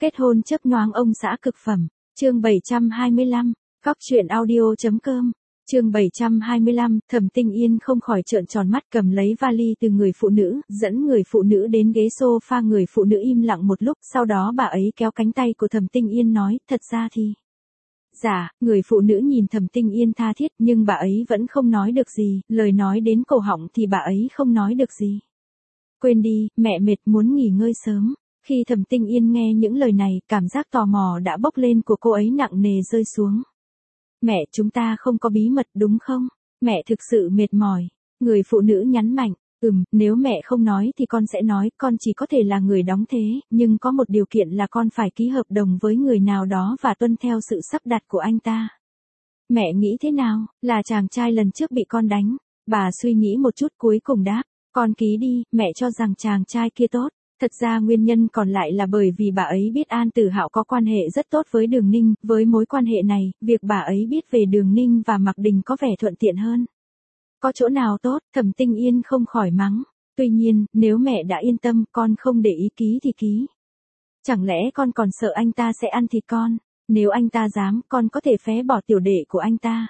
Kết hôn chớp nhoáng ông xã cực phẩm. Chương 725. Góc truyện audio.com. Chương 725, Thẩm Tinh Yên không khỏi trợn tròn mắt cầm lấy vali từ người phụ nữ, dẫn người phụ nữ đến ghế sofa, người phụ nữ im lặng một lúc, sau đó bà ấy kéo cánh tay của Thẩm Tinh Yên nói, thật ra thì... Dạ, người phụ nữ nhìn Thẩm Tinh Yên tha thiết nhưng bà ấy vẫn không nói được gì, lời nói đến cổ họng thì bà ấy không nói được gì. Quên đi, mẹ mệt muốn nghỉ ngơi sớm. Khi Thẩm Tinh Yên nghe những lời này, cảm giác tò mò đã bốc lên của cô ấy nặng nề rơi xuống. Mẹ, chúng ta không có bí mật đúng không? Mẹ thực sự mệt mỏi. Người phụ nữ nhấn mạnh, nếu mẹ không nói thì con sẽ nói, con chỉ có thể là người đóng thế, nhưng có một điều kiện là con phải ký hợp đồng với người nào đó và tuân theo sự sắp đặt của anh ta. Mẹ nghĩ thế nào? Là chàng trai lần trước bị con đánh. Bà suy nghĩ một chút cuối cùng đáp, con ký đi, mẹ cho rằng chàng trai kia tốt. Thật ra nguyên nhân còn lại là bởi vì bà ấy biết An Tử Hạo có quan hệ rất tốt với Đường Ninh, với mối quan hệ này, việc bà ấy biết về Đường Ninh và Mạc Đình có vẻ thuận tiện hơn. Có chỗ nào tốt, Thẩm Tinh Yên không khỏi mắng. Tuy nhiên, nếu mẹ đã yên tâm, con không để ý ký thì ký. Chẳng lẽ con còn sợ anh ta sẽ ăn thịt con? Nếu anh ta dám, con có thể phế bỏ tiểu đệ của anh ta.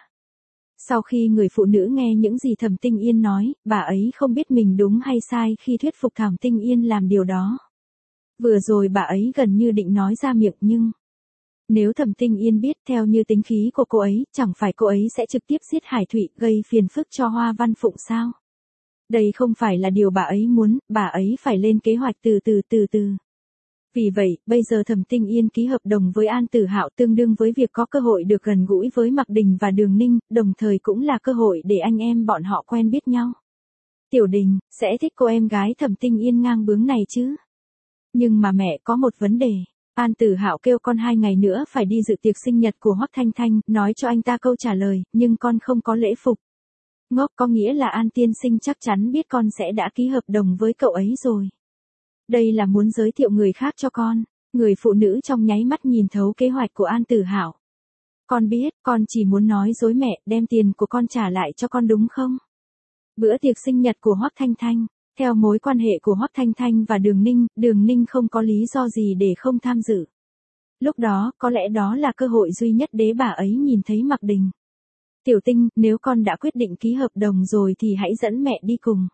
Sau khi người phụ nữ nghe những gì Thẩm Tinh Yên nói, bà ấy không biết mình đúng hay sai khi thuyết phục Thẩm Tinh Yên làm điều đó. Vừa rồi bà ấy gần như định nói ra miệng nhưng... Nếu Thẩm Tinh Yên biết theo như tính khí của cô ấy, chẳng phải cô ấy sẽ trực tiếp giết Hải Thụy gây phiền phức cho Hoa Văn Phụng sao? Đây không phải là điều bà ấy muốn, bà ấy phải lên kế hoạch từ từ. Vì vậy, bây giờ Thẩm Tinh Yên ký hợp đồng với An Tử Hạo tương đương với việc có cơ hội được gần gũi với Mạc Đình và Đường Ninh, đồng thời cũng là cơ hội để anh em bọn họ quen biết nhau. Tiểu Đình, sẽ thích cô em gái Thẩm Tinh Yên ngang bướng này chứ? Nhưng mà mẹ có một vấn đề. An Tử Hạo kêu con 2 ngày nữa phải đi dự tiệc sinh nhật của Hoắc Thanh Thanh, nói cho anh ta câu trả lời, nhưng con không có lễ phục. Ngốc, có nghĩa là An tiên sinh chắc chắn biết con sẽ đã ký hợp đồng với cậu ấy rồi. Đây là muốn giới thiệu người khác cho con. Người phụ nữ trong nháy mắt nhìn thấu kế hoạch của An Tử Hạo. Con biết, con chỉ muốn nói dối mẹ, đem tiền của con trả lại cho con đúng không? Bữa tiệc sinh nhật của Hoắc Thanh Thanh. Theo mối quan hệ của Hoắc Thanh Thanh và Đường Ninh không có lý do gì để không tham dự. Lúc đó, có lẽ đó là cơ hội duy nhất để bà ấy nhìn thấy Mạc Đình. Tiểu Tinh, nếu con đã quyết định ký hợp đồng rồi thì hãy dẫn mẹ đi cùng.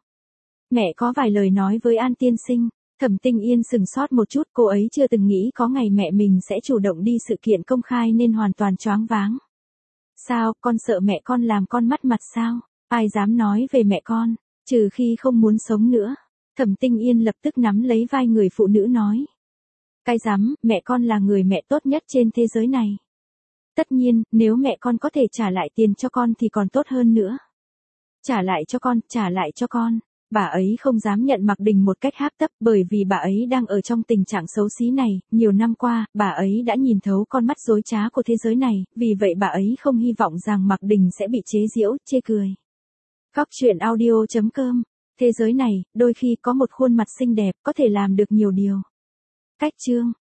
Mẹ có vài lời nói với An tiên sinh. Thẩm Tinh Yên sừng sốt một chút, cô ấy chưa từng nghĩ có ngày mẹ mình sẽ chủ động đi sự kiện công khai nên hoàn toàn choáng váng. Sao, con sợ mẹ con làm con mất mặt sao? Ai dám nói về mẹ con, trừ khi không muốn sống nữa. Thẩm Tinh Yên lập tức nắm lấy vai người phụ nữ nói. Cái dám, mẹ con là người mẹ tốt nhất trên thế giới này. Tất nhiên, nếu mẹ con có thể trả lại tiền cho con thì còn tốt hơn nữa. Trả lại cho con. Bà ấy không dám nhận Mạc Đình một cách háp tấp bởi vì bà ấy đang ở trong tình trạng xấu xí này, nhiều năm qua, bà ấy đã nhìn thấu con mắt dối trá của thế giới này, vì vậy bà ấy không hy vọng rằng Mạc Đình sẽ bị chế giễu, chê cười. Góc truyện audio.com. Thế giới này, đôi khi có một khuôn mặt xinh đẹp có thể làm được nhiều điều. Cách chương.